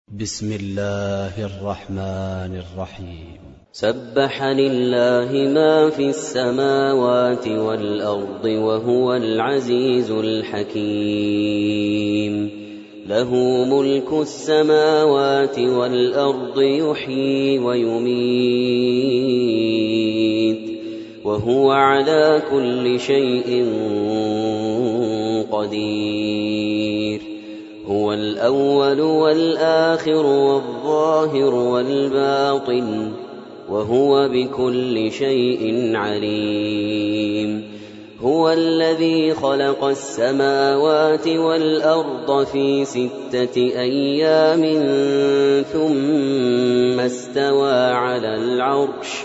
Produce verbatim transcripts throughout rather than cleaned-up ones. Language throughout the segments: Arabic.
بسم الله الرحمن الرحيم. سبح لله ما في السماوات والأرض وهو العزيز الحكيم. له ملك السماوات والأرض يحيي ويميت وهو على كل شيء قدير. هو الأول والآخر والظاهر والباطن وهو بكل شيء عليم. هو الذي خلق السماوات والأرض في ستة أيام ثم استوى على العرش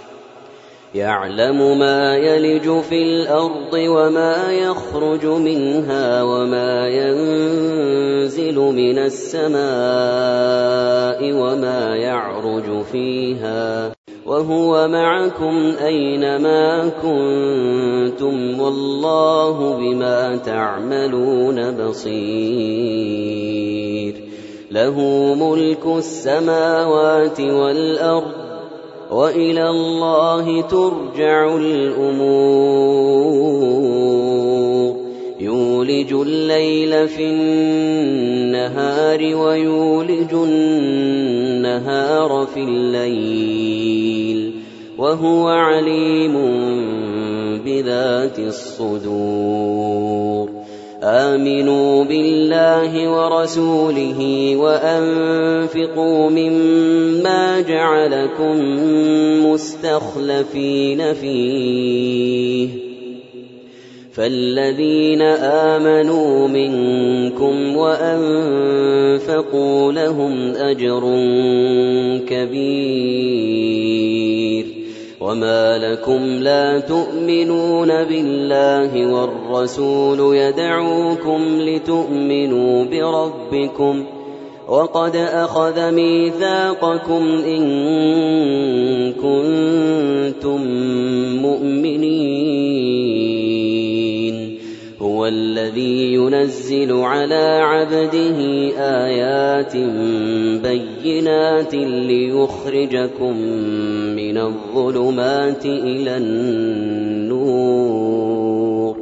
يعلم ما يلج في الأرض وما يخرج منها وما ينزل من السماء وما يعرج فيها وهو معكم أينما كنتم والله بما تعملون بصير. له ملك السماوات والأرض وإلى الله ترجع الأمور. يولج الليل في النهار ويولج النهار في الليل وهو عليم بذات الصدور. آمنوا بالله ورسوله وأنفقوا مما جعلكم مستخلفين فيه فالذين آمنوا منكم وأنفقوا لهم أجر كبير. وما لكم لا تؤمنون بالله والرسول يدعوكم لتؤمنوا بربكم وقد أخذ ميثاقكم إن كنتم مؤمنين. هو الذي ينزل على عبده آيات بينات ليخرجكم من الظلمات إلى النور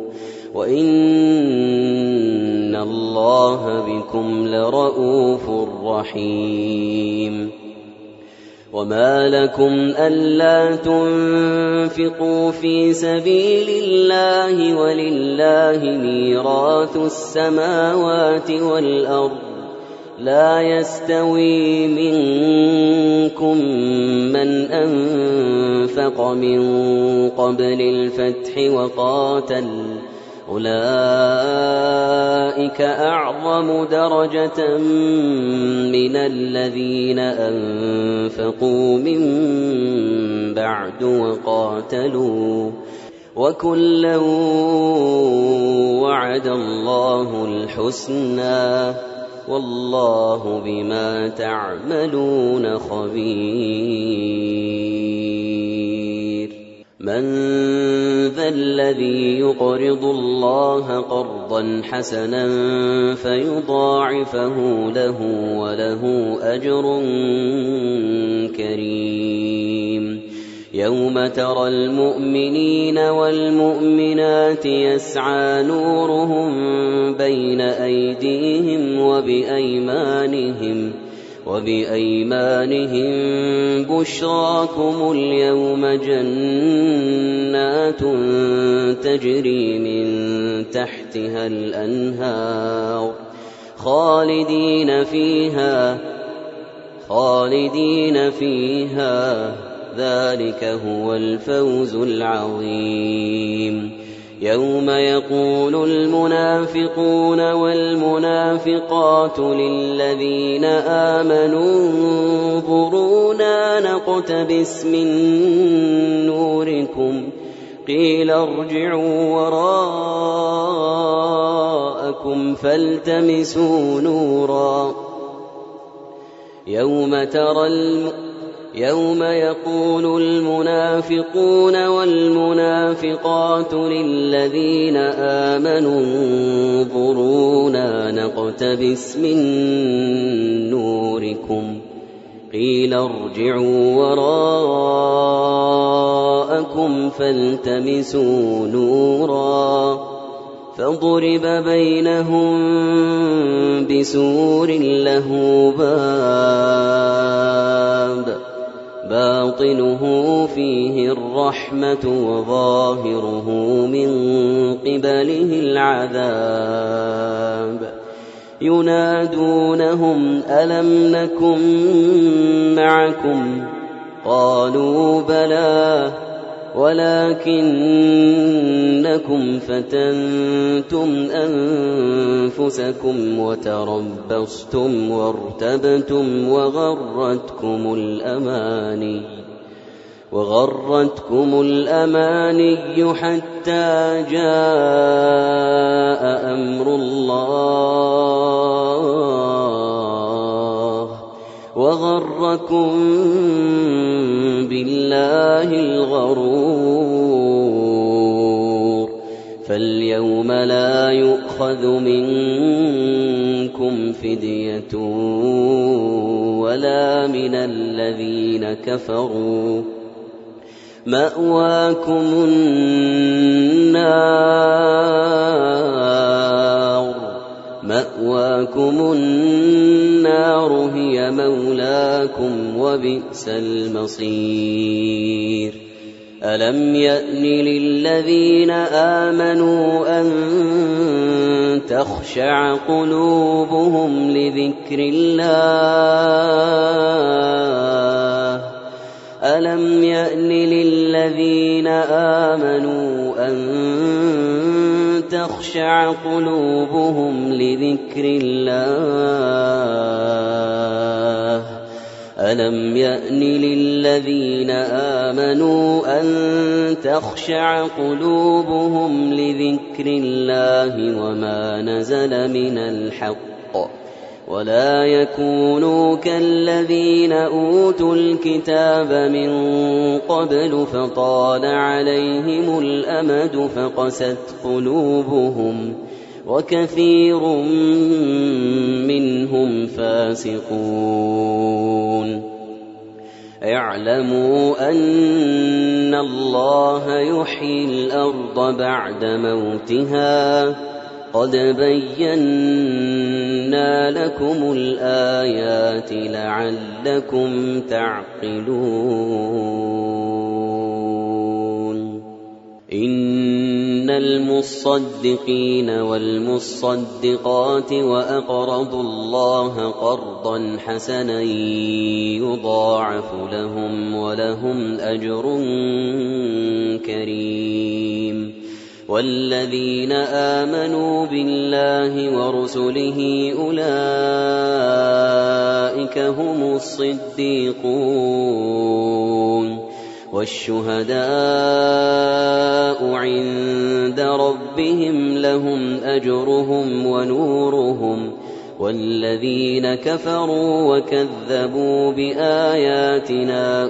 وإن الله بكم لرءوف رحيم. وما لكم ألا تنفقوا في سبيل الله ولله ميراث السماوات والأرض لا يستوي منكم من أنفق من قبل الفتح وقاتل أولئك أعظم درجة من الذين أنفقوا من بعد وقاتلوا وكلا وعد الله الحسنى والله بما تعملون خبير. من ذا الذي يقرض الله قرضا حسنا فيضاعفه له وله أجر كريم. يوم ترى المؤمنين والمؤمنات يسعى نورهم بين أيديهم وبأيمانهم وبأيمانهم بشراكم اليوم جنات تجري من تحتها الأنهار خالدين فيها خالدين فيها ذلك هو الفوز العظيم. يوم يقول المنافقون والمنافقات للذين آمنوا انظرونا نقتبس من نوركم قيل ارجعوا وراءكم فالتمسوا نورا. يوم ترى الم يوم يقول المنافقون والمنافقات للذين آمنوا انظرونا نقتبس من نوركم قيل ارجعوا وراءكم فالتمسوا نورا فضرب بينهم بسور له باب باطنه فيه الرحمة وظاهره من قبله العذاب ينادونهم ألم نكن معكم قالوا بلى ولكنكم فتنتم أنفسكم وتربصتم وارتبتم وغرتكم الأماني وغرتكم الأماني حتى جاء أمر الله وغركم بالله الغرور فاليوم لا يؤخذ منكم فدية ولا من الذين كفروا مأواكم النار مأواكم النار هي مولاكم وبئس المصير ألم يأن للذين آمنوا أن تخشع قلوبهم لذكر الله ألم يأن للذين آمنوا أن تخشع قلوبهم لذكر الله ألم يأن للذين آمنوا أن تخشع قلوبهم لذكر الله وما نزل من الحق ولا يكونوا كالذين أوتوا الكتاب من قبل فطال عليهم الأمد فقست قلوبهم وكثير منهم فاسقون اعلموا أن الله يحيي الأرض بعد موتها قد بينا لكم الآيات لعلكم تعقلون إن المصدقين والمصدقات وأقرضوا الله قرضا حسنا يضاعف لهم ولهم أجر كريم والذين آمنوا بالله ورسله أولئك هم الصديقون والشهداء عند ربهم لهم أجرهم ونورهم والذين كفروا وكذبوا بآياتنا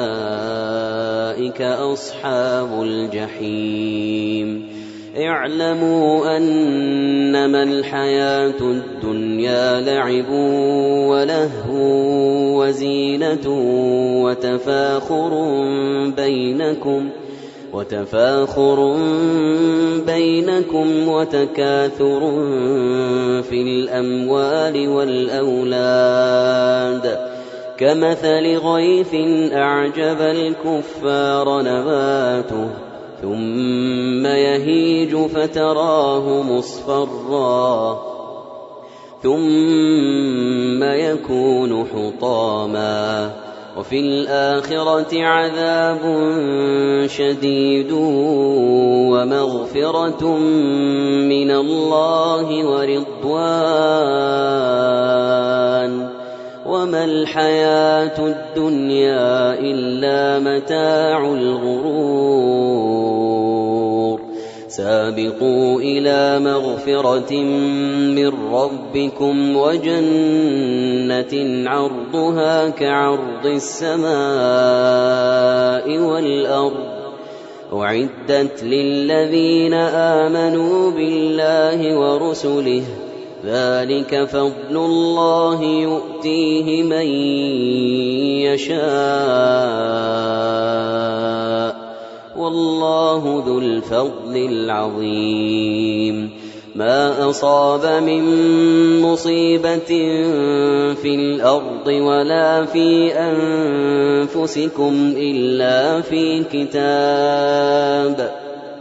أولئك أصحاب الجحيم اعلموا أنما الحياة الدنيا لعب ولهو وزينة وتفاخر بينكم وتفاخر بينكم وتكاثر في الأموال والأولاد كمثل غيث أعجب الكفار نباته ثم يهيج فتراه مصفرا ثم يكون حطاما وفي الآخرة عذاب شديد ومغفرة من الله ورضوان وما الحياة الدنيا إلا متاع الغرور سابقوا إلى مغفرة من ربكم وجنة عرضها كعرض السماء والأرض أعدت للذين آمنوا بالله ورسله ذلك فضل الله يؤتيه من يشاء والله ذو الفضل العظيم ما أصاب من مصيبة في الأرض ولا في أنفسكم إلا في كتاب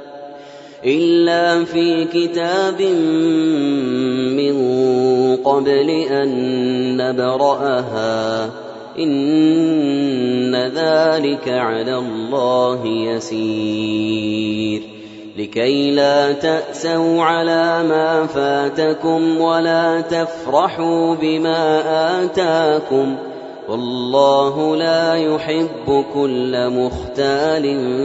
إلا في كتاب من قبل أن نبرأها إن ذلك على الله يسير لكي لا تأسوا على ما فاتكم ولا تفرحوا بما آتاكم والله لا يحب كل مختال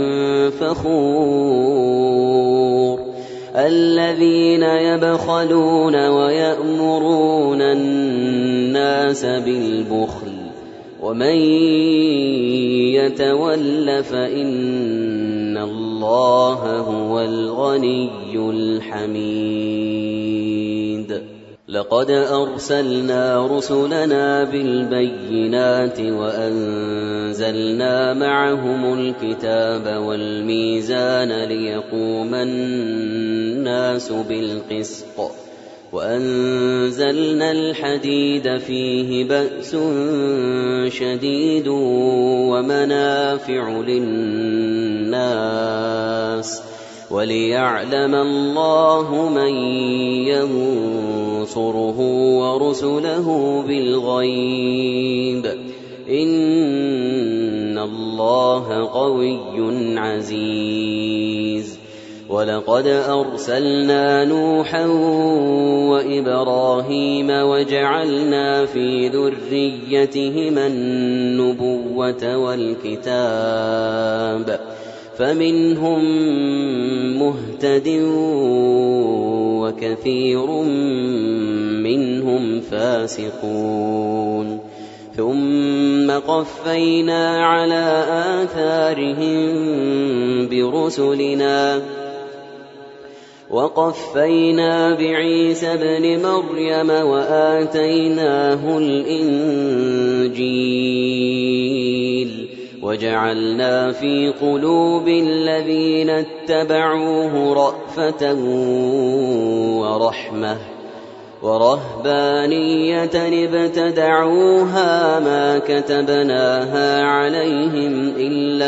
فخور الذين يبخلون ويأمرون الناس بالبخل ومن يتول فإن الله هو الغني الحميد لقد أرسلنا رسلنا بالبينات وأنزلنا معهم الكتاب والميزان ليقوم الناس بالقسط وأنزلنا الحديد فيه بأس شديد ومنافع للناس وليعلم الله من ينصره ورسله بالغيب إن الله قوي عزيز ولقد أرسلنا نوحا وإبراهيم وجعلنا في ذريتهما النبوة والكتاب فمنهم مهتد وكثير منهم فاسقون ثم قفينا على آثارهم برسلنا وقفينا بعيسى ابن مريم وآتيناه الإنجيل وجعلنا في قلوب الذين اتبعوه رأفة ورحمة ورهبانية ابتدعوها ما كتبناها عليهم إلا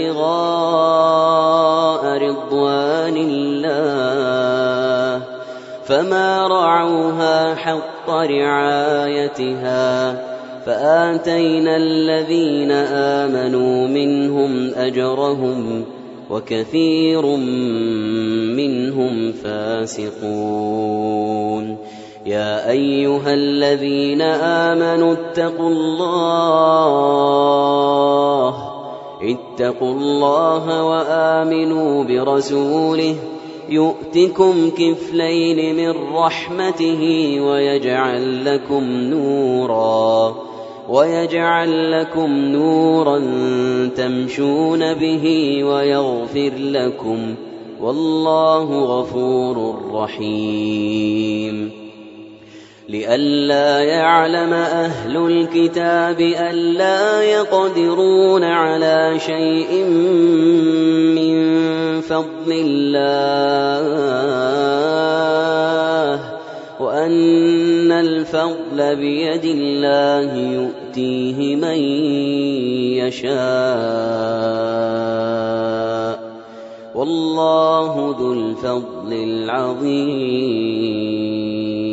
ابتغاء رضوان الله فما رعوها حق رعايتها فآتينا الذين آمنوا منهم أجرهم وكثير منهم فاسقون يا أيها الذين آمنوا اتقوا الله اتقوا الله وآمنوا برسوله يؤتكم كفلين من رحمته ويجعل لكم نورا ويجعل لكم نورا تمشون به ويغفر لكم والله غفور رحيم لئلا يعلم أهل الكتاب ألا يقدرون على شيء من فضل الله وأن الفضل بيد الله يؤتيه من يشاء والله ذو الفضل العظيم